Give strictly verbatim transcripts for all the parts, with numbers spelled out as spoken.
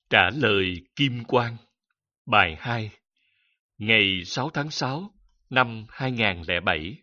Trả lời Kim Quang. Bài hai. Ngày sáu tháng sáu năm hai nghìn không trăm lẻ bảy.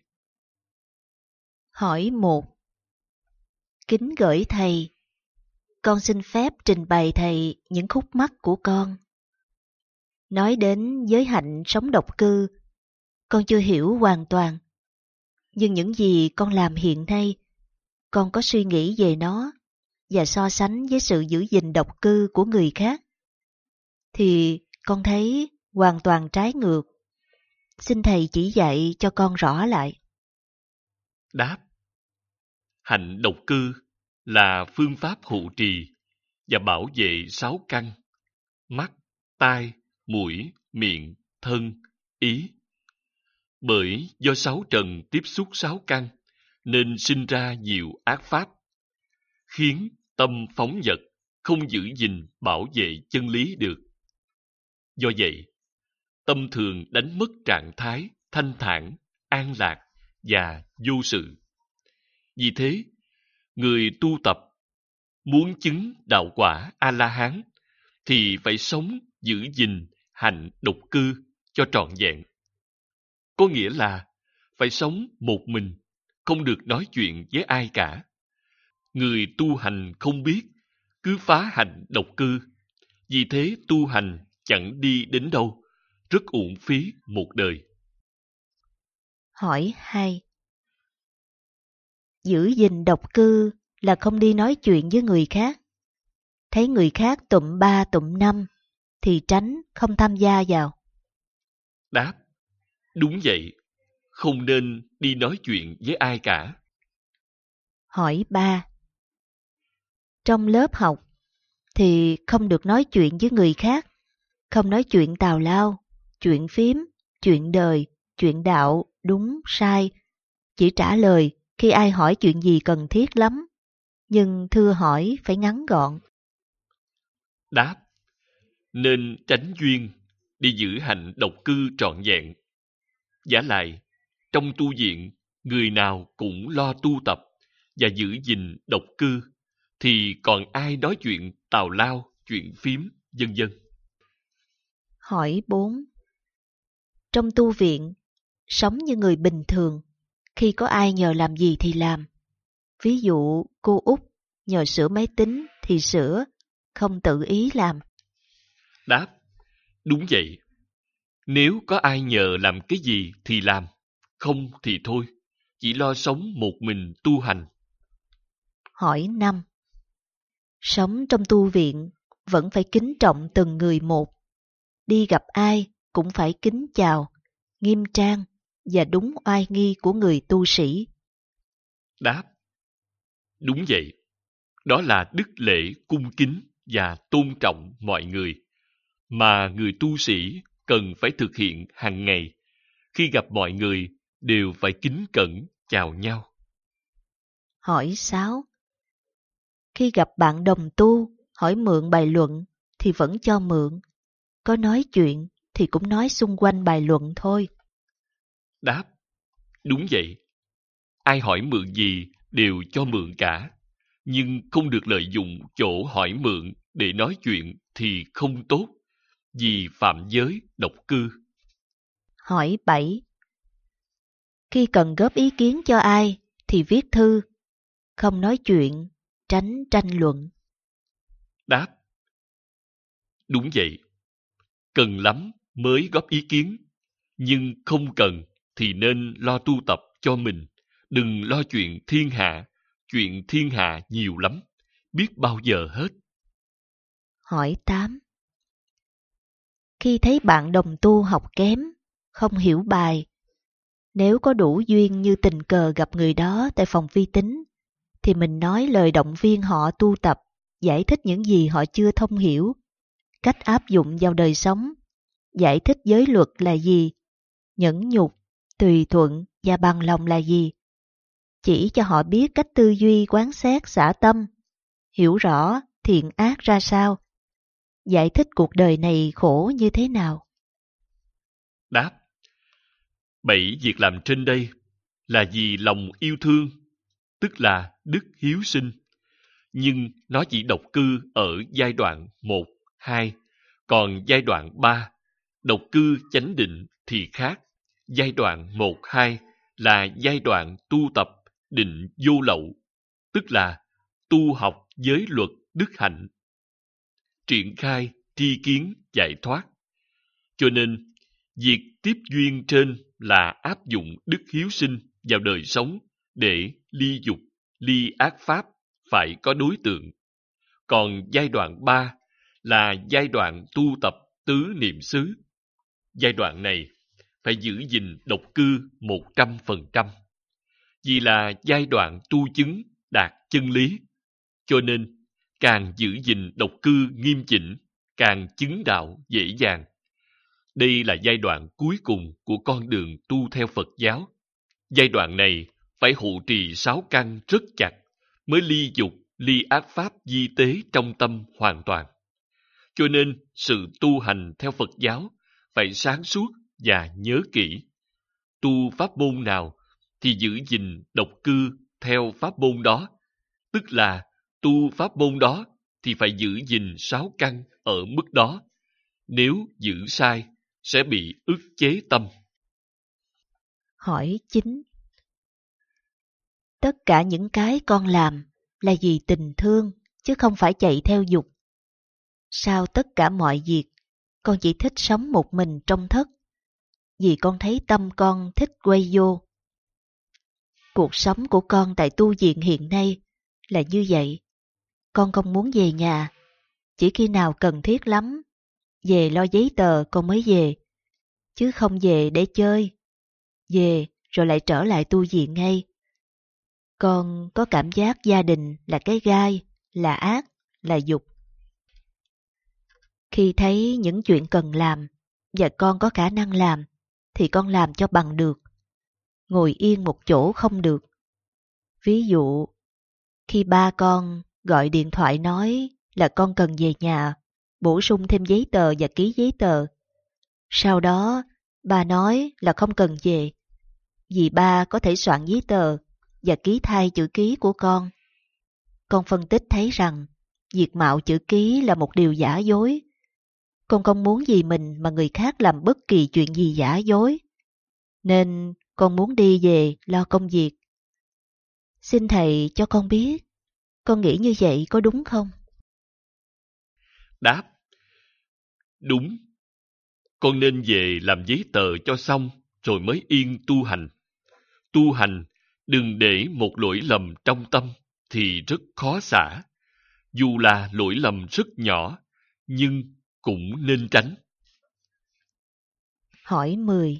Hỏi một. Kính gửi thầy, con xin phép trình bày thầy những khúc mắc của con. Nói đến giới hạnh sống độc cư, con chưa hiểu hoàn toàn. Nhưng những gì con làm hiện nay, con có suy nghĩ về nó và so sánh với sự giữ gìn độc cư của người khác, thì con thấy hoàn toàn trái ngược. Xin thầy chỉ dạy cho con rõ lại. Đáp. Hạnh độc cư là phương pháp hộ trì và bảo vệ sáu căn: mắt, tai, mũi, miệng, thân, ý. Bởi do sáu trần tiếp xúc sáu căn nên sinh ra nhiều ác pháp, khiến tâm phóng dật, không giữ gìn bảo vệ chân lý được. Do vậy, tâm thường đánh mất trạng thái thanh thản, an lạc và vô sự. Vì thế, người tu tập muốn chứng đạo quả A-la-hán thì phải sống giữ gìn hạnh độc cư cho trọn vẹn. Có nghĩa là phải sống một mình, không được nói chuyện với ai cả. Người tu hành không biết, cứ phá hạnh độc cư. Vì thế tu hành chẳng đi đến đâu, rất uổng phí một đời. Hỏi hai. Giữ gìn độc cư là không đi nói chuyện với người khác. Thấy người khác tụm ba tụm năm thì tránh không tham gia vào. Đáp. Đúng vậy, không nên đi nói chuyện với ai cả. Hỏi ba. Trong lớp học thì không được nói chuyện với người khác, không nói chuyện tào lao, chuyện phím, chuyện đời, chuyện đạo, đúng, sai. Chỉ trả lời khi ai hỏi chuyện gì cần thiết lắm, nhưng thưa hỏi phải ngắn gọn. Đáp. Nên tránh duyên, đi giữ hạnh độc cư trọn vẹn. Vả lại, trong tu viện, người nào cũng lo tu tập và giữ gìn độc cư, thì còn ai nói chuyện tào lao, chuyện phím, vân vân. Hỏi bốn. Trong tu viện, sống như người bình thường, khi có ai nhờ làm gì thì làm. Ví dụ cô Út nhờ sửa máy tính thì sửa, không tự ý làm. Đáp. Đúng vậy. Nếu có ai nhờ làm cái gì thì làm, không thì thôi, chỉ lo sống một mình tu hành. Hỏi năm. Sống trong tu viện vẫn phải kính trọng từng người một. Đi gặp ai cũng phải kính chào, nghiêm trang và đúng oai nghi của người tu sĩ. Đáp. Đúng vậy. Đó là đức lễ cung kính và tôn trọng mọi người, mà người tu sĩ cần phải thực hiện hàng ngày. Khi gặp mọi người đều phải kính cẩn chào nhau. Hỏi sáu. Khi gặp bạn đồng tu hỏi mượn bài luận thì vẫn cho mượn. Có nói chuyện thì cũng nói xung quanh bài luận thôi. Đáp. Đúng vậy. Ai hỏi mượn gì đều cho mượn cả. Nhưng không được lợi dụng chỗ hỏi mượn để nói chuyện thì không tốt, vì phạm giới độc cư. Hỏi bảy. Khi cần góp ý kiến cho ai thì viết thư, không nói chuyện, tránh tranh luận. Đáp. Đúng vậy. Cần lắm mới góp ý kiến, nhưng không cần thì nên lo tu tập cho mình. Đừng lo chuyện thiên hạ, chuyện thiên hạ nhiều lắm, biết bao giờ hết. Hỏi tám. Khi thấy bạn đồng tu học kém, không hiểu bài, nếu có đủ duyên như tình cờ gặp người đó tại phòng vi tính, thì mình nói lời động viên họ tu tập, giải thích những gì họ chưa thông hiểu, cách áp dụng vào đời sống, giải thích giới luật là gì, nhẫn nhục, tùy thuận và bằng lòng là gì. Chỉ cho họ biết cách tư duy quán xét xả tâm, hiểu rõ thiện ác ra sao, giải thích cuộc đời này khổ như thế nào. Đáp. Bảy việc làm trên đây là vì lòng yêu thương, tức là đức hiếu sinh. Nhưng nó chỉ độc cư ở giai đoạn một, hai. Còn giai đoạn ba, độc cư chánh định thì khác. Giai đoạn một, hai là giai đoạn tu tập định vô lậu, tức là tu học giới luật đức hạnh, triển khai tri kiến giải thoát. Cho nên, việc tiếp duyên trên là áp dụng đức hiếu sinh vào đời sống để ly dục, ly ác pháp phải có đối tượng. Còn giai đoạn ba là giai đoạn tu tập tứ niệm xứ. Giai đoạn này phải giữ gìn độc cư một trăm phần trăm. Vì là giai đoạn tu chứng đạt chân lý, cho nên càng giữ gìn độc cư nghiêm chỉnh, càng chứng đạo dễ dàng. Đây là giai đoạn cuối cùng của con đường tu theo Phật giáo. Giai đoạn này phải hộ trì sáu căn rất chặt, mới ly dục, ly ác pháp di tế trong tâm hoàn toàn. Cho nên, sự tu hành theo Phật giáo phải sáng suốt và nhớ kỹ. Tu pháp môn nào thì giữ gìn độc cư theo pháp môn đó, tức là tu pháp môn đó thì phải giữ gìn sáu căn ở mức đó. Nếu giữ sai, sẽ bị ức chế tâm. Hỏi chín. Tất cả những cái con làm là vì tình thương, chứ không phải chạy theo dục. Sao tất cả mọi việc, con chỉ thích sống một mình trong thất? Vì con thấy tâm con thích quay vô. Cuộc sống của con tại tu viện hiện nay là như vậy. Con không muốn về nhà, chỉ khi nào cần thiết lắm, về lo giấy tờ con mới về, chứ không về để chơi. Về rồi lại trở lại tu viện ngay. Con có cảm giác gia đình là cái gai, là ác, là dục. Khi thấy những chuyện cần làm và con có khả năng làm thì con làm cho bằng được. Ngồi yên một chỗ không được. Ví dụ, khi ba con gọi điện thoại nói là con cần về nhà, bổ sung thêm giấy tờ và ký giấy tờ. Sau đó, ba nói là không cần về, vì ba có thể soạn giấy tờ và ký thay chữ ký của con. Con phân tích thấy rằng việc mạo chữ ký là một điều giả dối. Con không muốn vì mình mà người khác làm bất kỳ chuyện gì giả dối. Nên con muốn đi về lo công việc. Xin thầy cho con biết, con nghĩ như vậy có đúng không? Đáp: đúng. Con nên về làm giấy tờ cho xong rồi mới yên tu hành. Tu hành đừng để một lỗi lầm trong tâm thì rất khó xả. Dù là lỗi lầm rất nhỏ, nhưng cũng nên tránh. Hỏi mười.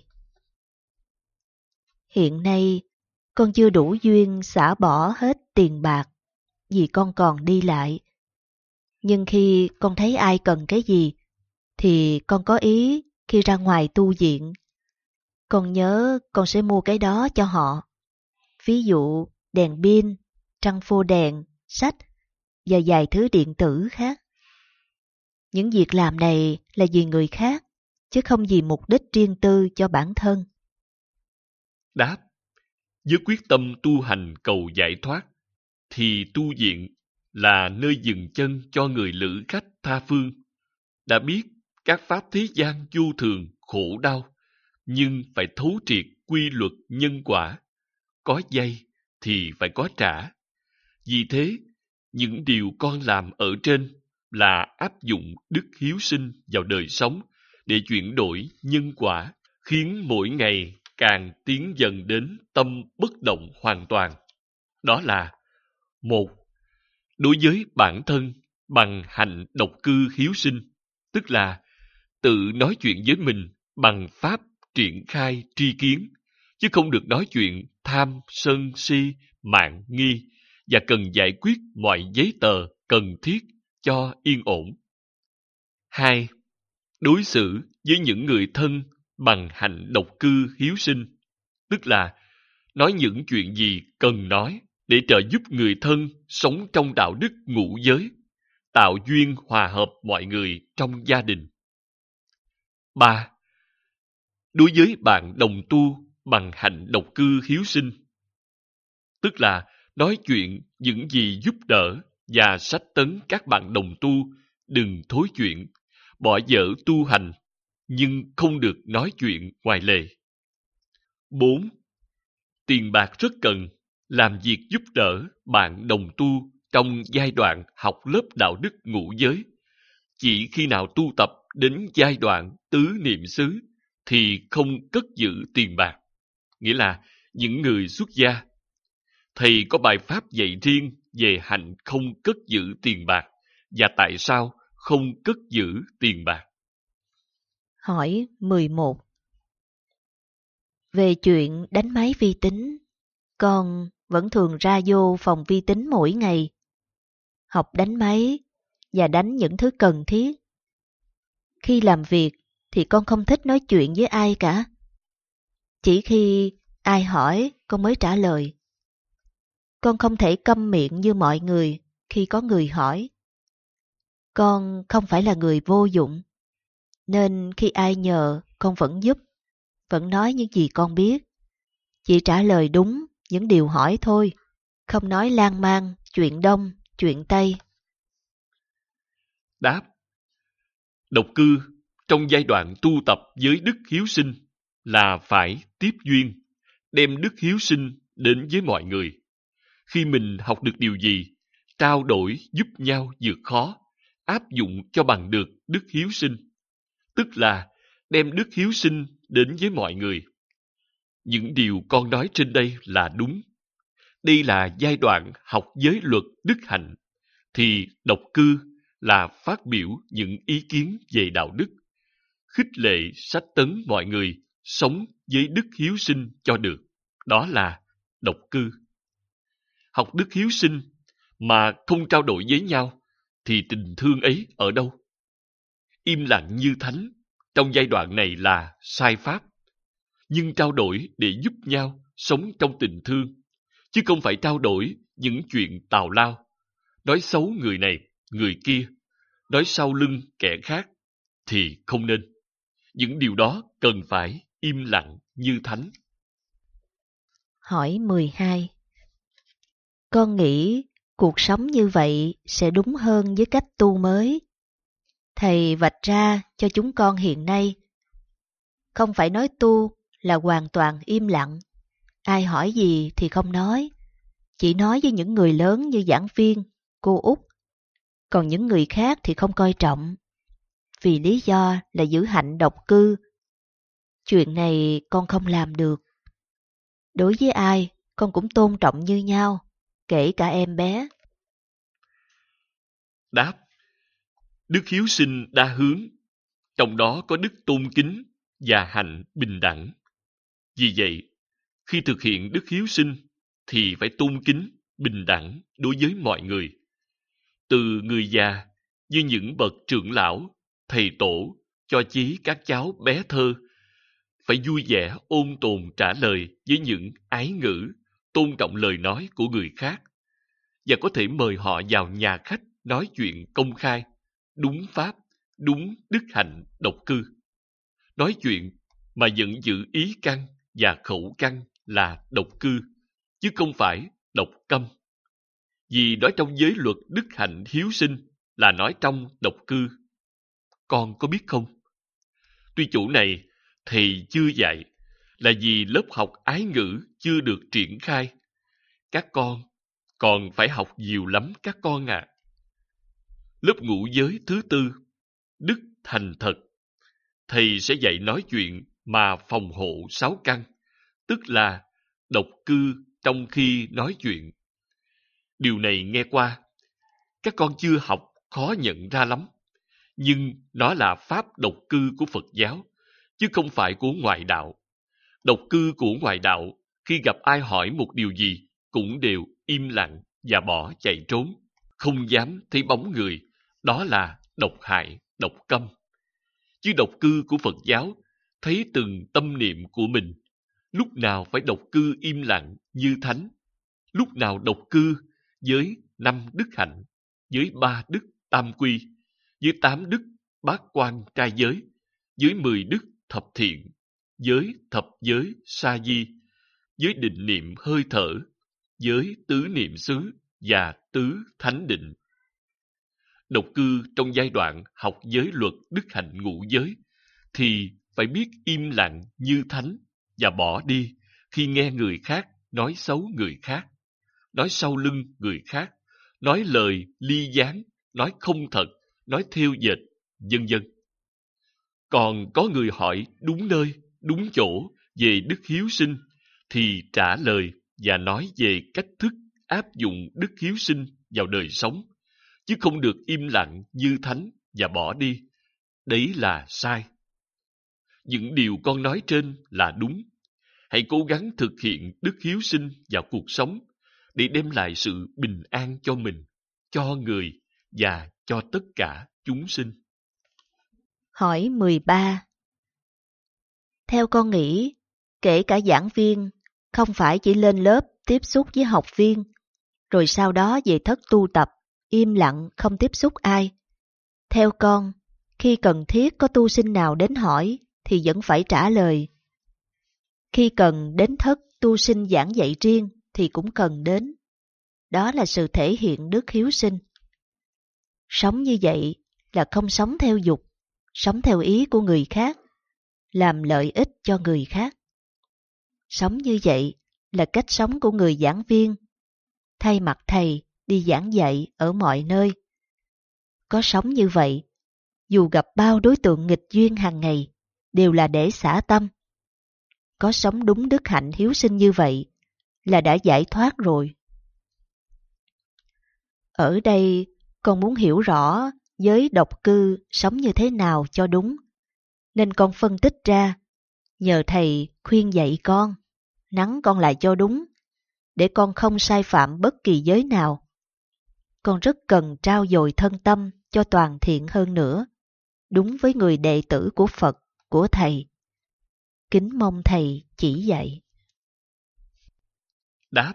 Hiện nay, con chưa đủ duyên xả bỏ hết tiền bạc, vì con còn đi lại. Nhưng khi con thấy ai cần cái gì, thì con có ý khi ra ngoài tu viện. Con nhớ con sẽ mua cái đó cho họ. Ví dụ đèn pin, trăng phô đèn, sách và vài thứ điện tử khác. Những việc làm này là vì người khác, chứ không vì mục đích riêng tư cho bản thân. Đáp: với quyết tâm tu hành cầu giải thoát, thì tu viện là nơi dừng chân cho người lữ khách tha phương. Đã biết các pháp thế gian vô thường, khổ đau, nhưng phải thấu triệt quy luật nhân quả. Có vay thì phải có trả. Vì thế, những điều con làm ở trên là áp dụng đức hiếu sinh vào đời sống để chuyển đổi nhân quả, khiến mỗi ngày càng tiến dần đến tâm bất động hoàn toàn. Đó là: một. Đối với bản thân bằng hạnh độc cư hiếu sinh, tức là tự nói chuyện với mình bằng pháp triển khai tri kiến, chứ không được nói chuyện tham, sân, si, mạn, nghi và cần giải quyết mọi giấy tờ cần thiết cho yên ổn. Hai. Đối xử với những người thân bằng hạnh độc cư hiếu sinh, tức là nói những chuyện gì cần nói để trợ giúp người thân sống trong đạo đức ngũ giới, tạo duyên hòa hợp mọi người trong gia đình. Ba. Đối với bạn đồng tu bằng hạnh độc cư hiếu sinh, tức là nói chuyện những gì giúp đỡ và sách tấn các bạn đồng tu đừng thối chuyện, bỏ dở tu hành, nhưng không được nói chuyện ngoài lề. bốn. Tiền bạc rất cần, làm việc giúp đỡ bạn đồng tu trong giai đoạn học lớp đạo đức ngũ giới. Chỉ khi nào tu tập đến giai đoạn tứ niệm xứ thì không cất giữ tiền bạc. Nghĩa là những người xuất gia, thầy có bài pháp dạy riêng về hạnh không cất giữ tiền bạc và tại sao không cất giữ tiền bạc. Hỏi mười một. Về chuyện đánh máy vi tính, con vẫn thường ra vô phòng vi tính mỗi ngày, học đánh máy và đánh những thứ cần thiết. Khi làm việc thì con không thích nói chuyện với ai cả. Chỉ khi ai hỏi con mới trả lời. Con không thể câm miệng như mọi người khi có người hỏi. Con không phải là người vô dụng, nên khi ai nhờ con vẫn giúp, vẫn nói những gì con biết. Chỉ trả lời đúng những điều hỏi thôi, không nói lan man, chuyện đông, chuyện tây. Đáp. Độc cư trong giai đoạn tu tập với đức hiếu sinh là phải tiếp duyên, đem đức hiếu sinh đến với mọi người. Khi mình học được điều gì, trao đổi giúp nhau vượt khó, áp dụng cho bằng được đức hiếu sinh, tức là đem đức hiếu sinh đến với mọi người. Những điều con nói trên đây là đúng. Đây là giai đoạn học giới luật đức hạnh, thì độc cư là phát biểu những ý kiến về đạo đức, khích lệ sách tấn mọi người sống với đức hiếu sinh cho được. Đó là độc cư. Học đức hiếu sinh mà không trao đổi với nhau thì tình thương ấy ở đâu? Im lặng như thánh trong giai đoạn này là sai pháp, nhưng trao đổi để giúp nhau sống trong tình thương, chứ không phải trao đổi những chuyện tào lao, nói xấu người này, người kia, nói sau lưng kẻ khác, thì không nên. Những điều đó cần phải im lặng như thánh. Hỏi mười hai. Con nghĩ cuộc sống như vậy sẽ đúng hơn với cách tu mới. Thầy vạch ra cho chúng con hiện nay. Không phải nói tu là hoàn toàn im lặng. Ai hỏi gì thì không nói. Chỉ nói với những người lớn như giảng viên, cô Út. Còn những người khác thì không coi trọng. Vì lý do là giữ hạnh độc cư. Chuyện này con không làm được. Đối với ai, con cũng tôn trọng như nhau, kể cả em bé. Đáp. Đức hiếu sinh đa hướng, trong đó có đức tôn kính và hạnh bình đẳng. Vì vậy, khi thực hiện đức hiếu sinh thì phải tôn kính, bình đẳng đối với mọi người. Từ người già như những bậc trưởng lão, thầy tổ, cho chí các cháu bé thơ, phải vui vẻ ôn tồn trả lời với những ái ngữ, tôn trọng lời nói của người khác, và có thể mời họ vào nhà khách nói chuyện công khai, đúng pháp, đúng đức hạnh độc cư. Nói chuyện mà vẫn giữ ý căn và khẩu căn là độc cư, chứ không phải độc câm. Vì nói trong giới luật đức hạnh hiếu sinh là nói trong độc cư. Con có biết không? Tuy chỗ này thầy chưa dạy, là vì lớp học ái ngữ chưa được triển khai. Các con còn phải học nhiều lắm các con ạ. À. Lớp ngũ giới thứ tư, đức thành thật, thầy sẽ dạy nói chuyện mà phòng hộ sáu căn, tức là độc cư trong khi nói chuyện. Điều này nghe qua, các con chưa học khó nhận ra lắm, nhưng nó là pháp độc cư của Phật giáo, chứ không phải của ngoại đạo. Độc cư của ngoại đạo, khi gặp ai hỏi một điều gì, cũng đều im lặng và bỏ chạy trốn, không dám thấy bóng người. Đó là độc hại, độc câm. Chứ độc cư của Phật giáo, thấy từng tâm niệm của mình, lúc nào phải độc cư im lặng như thánh, lúc nào độc cư với năm đức hạnh, với ba đức tam quy, với tám đức bát quan trai giới, với mười đức thập thiện, với thập giới sa di, với định niệm hơi thở, với tứ niệm xứ và tứ thánh định. độc cư trong giai đoạn học giới luật đức hạnh ngũ giới thì phải biết im lặng như thánh và bỏ đi khi nghe người khác nói xấu người khác, nói sau lưng người khác, nói lời ly gián, nói không thật, nói thêu dệt, vân vân. Còn có người hỏi đúng nơi, đúng chỗ về đức hiếu sinh thì trả lời và nói về cách thức áp dụng đức hiếu sinh vào đời sống, chứ không được im lặng như thánh và bỏ đi. Đấy là sai. Những điều con nói trên là đúng. Hãy cố gắng thực hiện đức hiếu sinh vào cuộc sống để đem lại sự bình an cho mình, cho người và cho tất cả chúng sinh. Hỏi mười ba. Theo con nghĩ, kể cả giảng viên, không phải chỉ lên lớp tiếp xúc với học viên, rồi sau đó về thất tu tập, im lặng không tiếp xúc ai. Theo con, khi cần thiết có tu sinh nào đến hỏi thì vẫn phải trả lời. Khi cần đến thất tu sinh giảng dạy riêng thì cũng cần đến. Đó là sự thể hiện đức hiếu sinh. Sống như vậy là không sống theo dục, sống theo ý của người khác, làm lợi ích cho người khác. Sống như vậy là cách sống của người giảng viên, thay mặt thầy đi giảng dạy ở mọi nơi. Có sống như vậy, dù gặp bao đối tượng nghịch duyên hàng ngày, đều là để xả tâm. Có sống đúng đức hạnh hiếu sinh như vậy là đã giải thoát rồi. Ở đây, con muốn hiểu rõ giới độc cư sống như thế nào cho đúng, nên con phân tích ra, nhờ thầy khuyên dạy con, nắn con lại cho đúng, để con không sai phạm bất kỳ giới nào. Con rất cần trao dồi thân tâm cho toàn thiện hơn nữa, đúng với người đệ tử của Phật, của thầy. Kính mong thầy chỉ dạy. Đáp: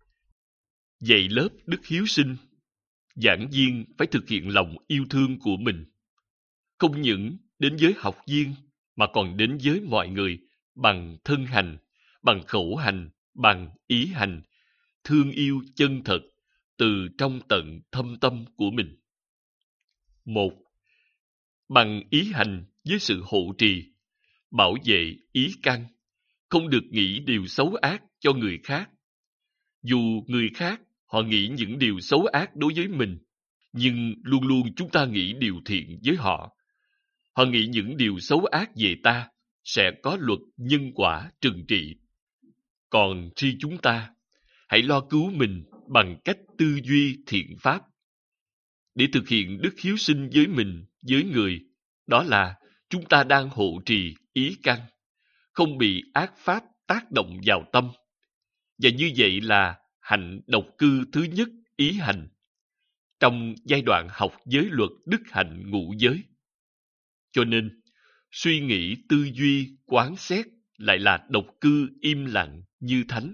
dạy lớp đức hiếu sinh, giảng viên phải thực hiện lòng yêu thương của mình, không những đến với học viên mà còn đến với mọi người bằng thân hành, bằng khẩu hành, bằng ý hành, thương yêu chân thật từ trong tận thâm tâm của mình. Một, bằng ý hành với sự hộ trì, bảo vệ ý căn, không được nghĩ điều xấu ác cho người khác. Dù người khác họ nghĩ những điều xấu ác đối với mình, nhưng luôn luôn chúng ta nghĩ điều thiện với họ. Họ nghĩ những điều xấu ác về ta, sẽ có luật nhân quả trừng trị. Còn riêng chúng ta, hãy lo cứu mình bằng cách tư duy thiện pháp. Để thực hiện đức hiếu sinh với mình, với người, đó là chúng ta đang hộ trì ý căn, không bị ác pháp tác động vào tâm. Và như vậy là hạnh độc cư thứ nhất, ý hành, trong giai đoạn học giới luật đức hạnh ngũ giới. Cho nên, suy nghĩ, tư duy, quán xét lại là độc cư im lặng như thánh.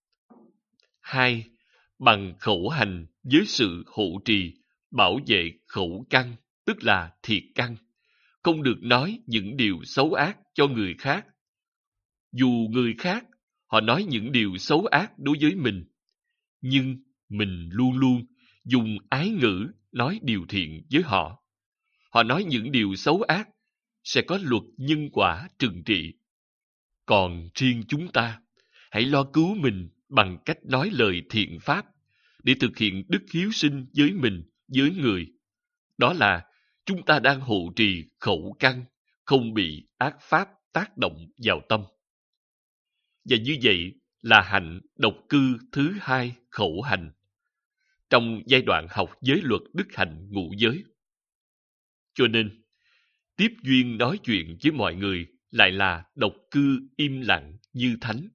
Hai, bằng khẩu hành với sự hộ trì, bảo vệ khẩu căn, tức là thiệt căn, không được nói những điều xấu ác cho người khác. Dù người khác, họ nói những điều xấu ác đối với mình, nhưng mình luôn luôn dùng ái ngữ nói điều thiện với họ. Họ nói những điều xấu ác, sẽ có luật nhân quả trừng trị. Còn riêng chúng ta, hãy lo cứu mình bằng cách nói lời thiện pháp, để thực hiện đức hiếu sinh với mình, với người. Đó là chúng ta đang hộ trì khẩu căn, không bị ác pháp tác động vào tâm. Và như vậy là hạnh độc cư thứ hai, khẩu hành, trong giai đoạn học giới luật đức hạnh ngũ giới. Cho nên, tiếp duyên nói chuyện với mọi người lại là độc cư im lặng như thánh.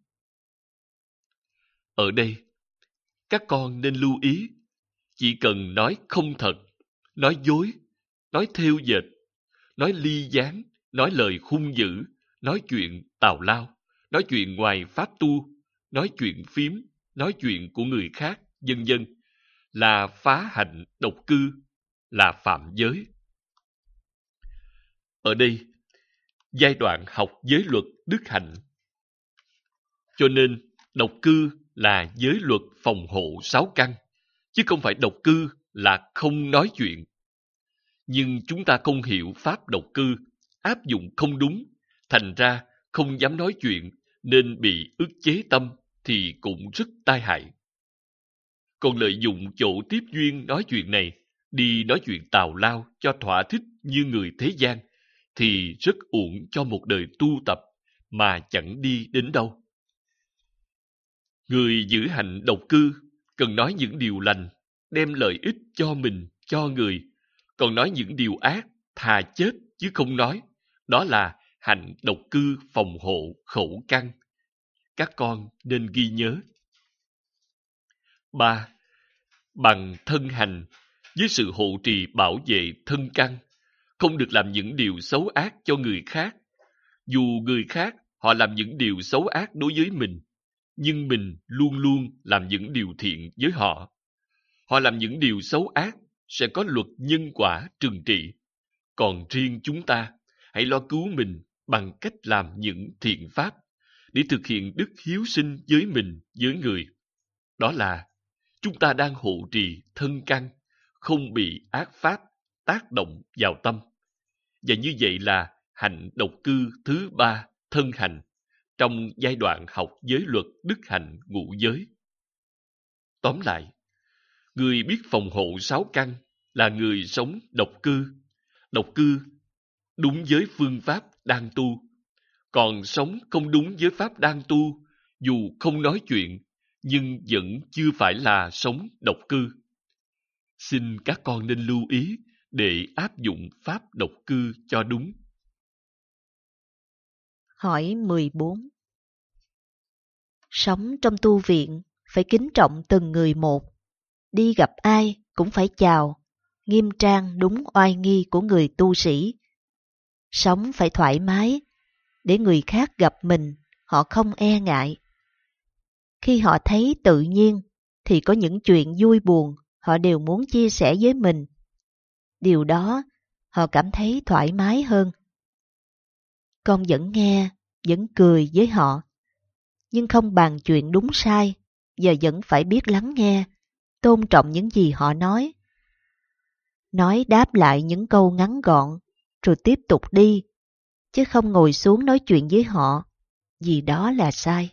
Ở đây, các con nên lưu ý, chỉ cần nói không thật, nói dối, nói thêu dệt, nói ly gián, nói lời hung dữ, nói chuyện tào lao, nói chuyện ngoài pháp tu, nói chuyện phiếm, nói chuyện của người khác, vân vân, là phá hạnh độc cư, là phạm giới. Ở đây, giai đoạn học giới luật đức hạnh. Cho nên, độc cư là giới luật phòng hộ sáu căn, chứ không phải độc cư là không nói chuyện. Nhưng chúng ta không hiểu pháp độc cư, áp dụng không đúng, thành ra không dám nói chuyện nên bị ức chế tâm thì cũng rất tai hại. Còn lợi dụng chỗ tiếp duyên nói chuyện này, đi nói chuyện tào lao cho thỏa thích như người thế gian, thì rất uổng cho một đời tu tập mà chẳng đi đến đâu. Người giữ hạnh độc cư cần nói những điều lành, đem lợi ích cho mình, cho người, còn nói những điều ác, thà chết chứ không nói. Đó là hạnh độc cư phòng hộ khẩu căn. Các con nên ghi nhớ. ba. Bằng thân hành, với sự hộ trì bảo vệ thân căn, không được làm những điều xấu ác cho người khác. Dù người khác họ làm những điều xấu ác đối với mình, nhưng mình luôn luôn làm những điều thiện với họ. Họ làm những điều xấu ác sẽ có luật nhân quả trừng trị. Còn riêng chúng ta, hãy lo cứu mình bằng cách làm những thiện pháp để thực hiện đức hiếu sinh với mình, với người. Đó là chúng ta đang hộ trì thân căn, không bị ác pháp tác động vào tâm. Và như vậy là hạnh độc cư thứ ba, thân hành, trong giai đoạn học giới luật đức hạnh ngũ giới. Tóm lại, người biết phòng hộ sáu căn là người sống độc cư. Độc cư đúng với phương pháp đang tu. Còn sống không đúng với pháp đang tu, dù không nói chuyện, nhưng vẫn chưa phải là sống độc cư. Xin các con nên lưu ý để áp dụng pháp độc cư cho đúng. Hỏi mười bốn. Sống trong tu viện phải kính trọng từng người một. Đi gặp ai cũng phải chào, nghiêm trang đúng oai nghi của người tu sĩ. Sống phải thoải mái, để người khác gặp mình, họ không e ngại. Khi họ thấy tự nhiên, thì có những chuyện vui buồn, họ đều muốn chia sẻ với mình. Điều đó, họ cảm thấy thoải mái hơn. Con vẫn nghe, vẫn cười với họ, nhưng không bàn chuyện đúng sai, giờ vẫn phải biết lắng nghe, tôn trọng những gì họ nói. Nói đáp lại những câu ngắn gọn, rồi tiếp tục đi, chứ không ngồi xuống nói chuyện với họ, vì đó là sai.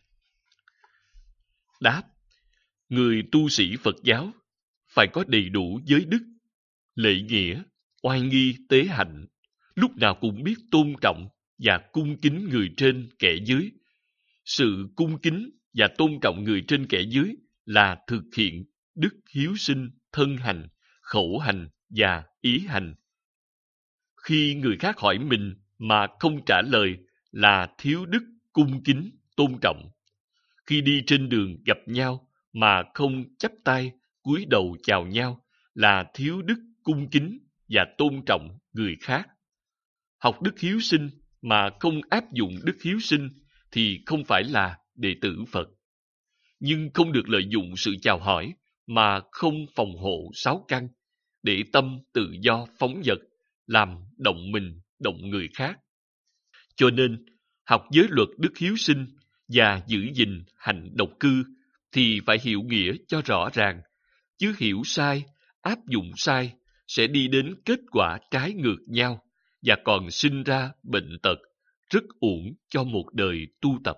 Đáp: người tu sĩ Phật giáo phải có đầy đủ giới đức, lễ nghĩa, oai nghi, tế hạnh, lúc nào cũng biết tôn trọng và cung kính người trên kẻ dưới. Sự cung kính và tôn trọng người trên kẻ dưới là thực hiện đức hiếu sinh, thân hành, khẩu hành và ý hành. Khi người khác hỏi mình mà không trả lời là thiếu đức cung kính, tôn trọng. Khi đi trên đường gặp nhau mà không chắp tay, cúi đầu chào nhau là thiếu đức cung kính và tôn trọng người khác. Học đức hiếu sinh mà không áp dụng đức hiếu sinh thì không phải là đệ tử Phật. Nhưng không được lợi dụng sự chào hỏi mà không phòng hộ sáu căn, để tâm tự do phóng dật, làm động mình, động người khác. Cho nên, học giới luật đức hiếu sinh và giữ gìn hạnh độc cư thì phải hiểu nghĩa cho rõ ràng, chứ hiểu sai, áp dụng sai sẽ đi đến kết quả trái ngược nhau và còn sinh ra bệnh tật, rất uổng cho một đời tu tập.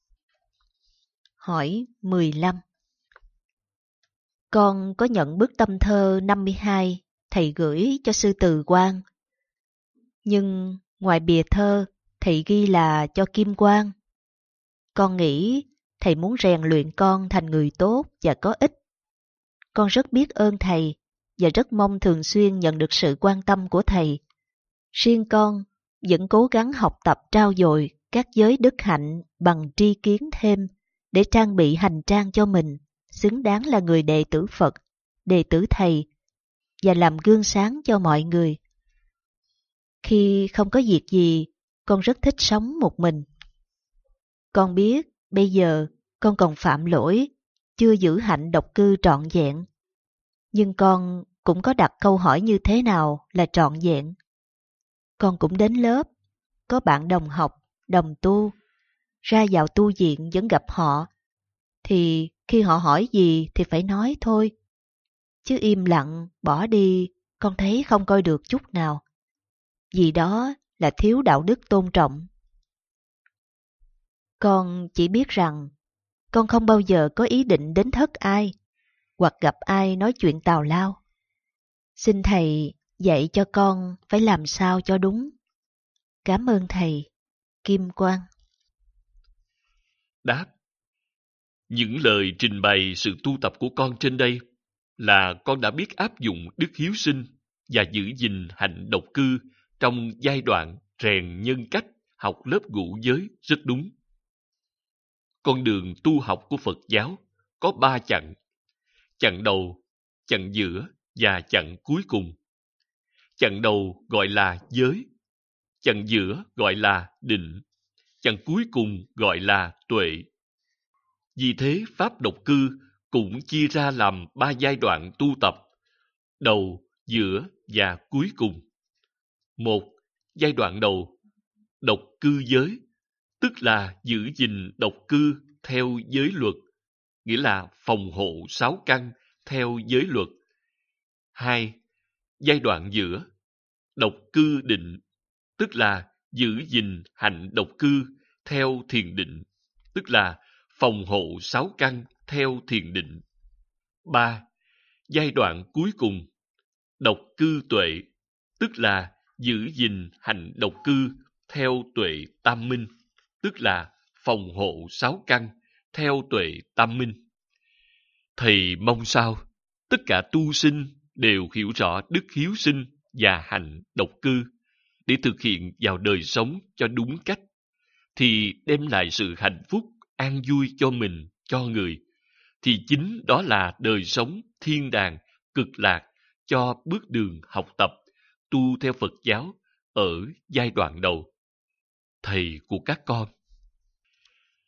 Hỏi mười lăm. Con có nhận bức tâm thơ năm mươi hai thầy gửi cho sư Từ Quang. Nhưng ngoài bìa thơ, thầy ghi là cho Kim Quang. Con nghĩ thầy muốn rèn luyện con thành người tốt và có ích. Con rất biết ơn thầy và rất mong thường xuyên nhận được sự quan tâm của thầy. Riêng con vẫn cố gắng học tập trau dồi các giới đức hạnh bằng tri kiến thêm để trang bị hành trang cho mình, xứng đáng là người đệ tử Phật, đệ tử thầy và làm gương sáng cho mọi người. Khi không có việc gì, con rất thích sống một mình. Con biết bây giờ con còn phạm lỗi, chưa giữ hạnh độc cư trọn vẹn. Nhưng con cũng có đặt câu hỏi như thế nào là trọn vẹn. Con cũng đến lớp, có bạn đồng học, đồng tu, ra vào tu viện vẫn gặp họ. Thì khi họ hỏi gì thì phải nói thôi. Chứ im lặng, bỏ đi, con thấy không coi được chút nào. Vì đó là thiếu đạo đức tôn trọng. Con chỉ biết rằng con không bao giờ có ý định đến thất ai, hoặc gặp ai nói chuyện tào lao. Xin thầy dạy cho con phải làm sao cho đúng. Cảm ơn thầy. Kim Quang. Đáp: những lời trình bày sự tu tập của con trên đây là con đã biết áp dụng đức hiếu sinh và giữ gìn hạnh độc cư trong giai đoạn rèn nhân cách học lớp ngũ giới rất đúng. Con đường tu học của Phật giáo có ba chặng: chặng đầu, chặng giữa và chặng cuối cùng. Chặng đầu gọi là giới, chặng giữa gọi là định, chặng cuối cùng gọi là tuệ. Vì thế, pháp độc cư cũng chia ra làm ba giai đoạn tu tập: đầu, giữa và cuối cùng. Một, giai đoạn đầu, độc cư giới, tức là giữ gìn độc cư theo giới luật, nghĩa là phòng hộ sáu căn theo giới luật. Hai, giai đoạn giữa, độc cư định, tức là giữ gìn hạnh độc cư theo thiền định, tức là phòng hộ sáu căn theo thiền định. Ba, giai đoạn cuối cùng, độc cư tuệ, tức là giữ gìn hạnh độc cư theo tuệ tam minh, tức là phòng hộ sáu căn theo tuệ tam minh. Thầy mong sao tất cả tu sinh đều hiểu rõ đức hiếu sinh và hạnh độc cư để thực hiện vào đời sống cho đúng cách, thì đem lại sự hạnh phúc, an vui cho mình, cho người, thì chính đó là đời sống thiên đàng, cực lạc cho bước đường học tập, tu theo Phật giáo ở giai đoạn đầu. Thầy của các con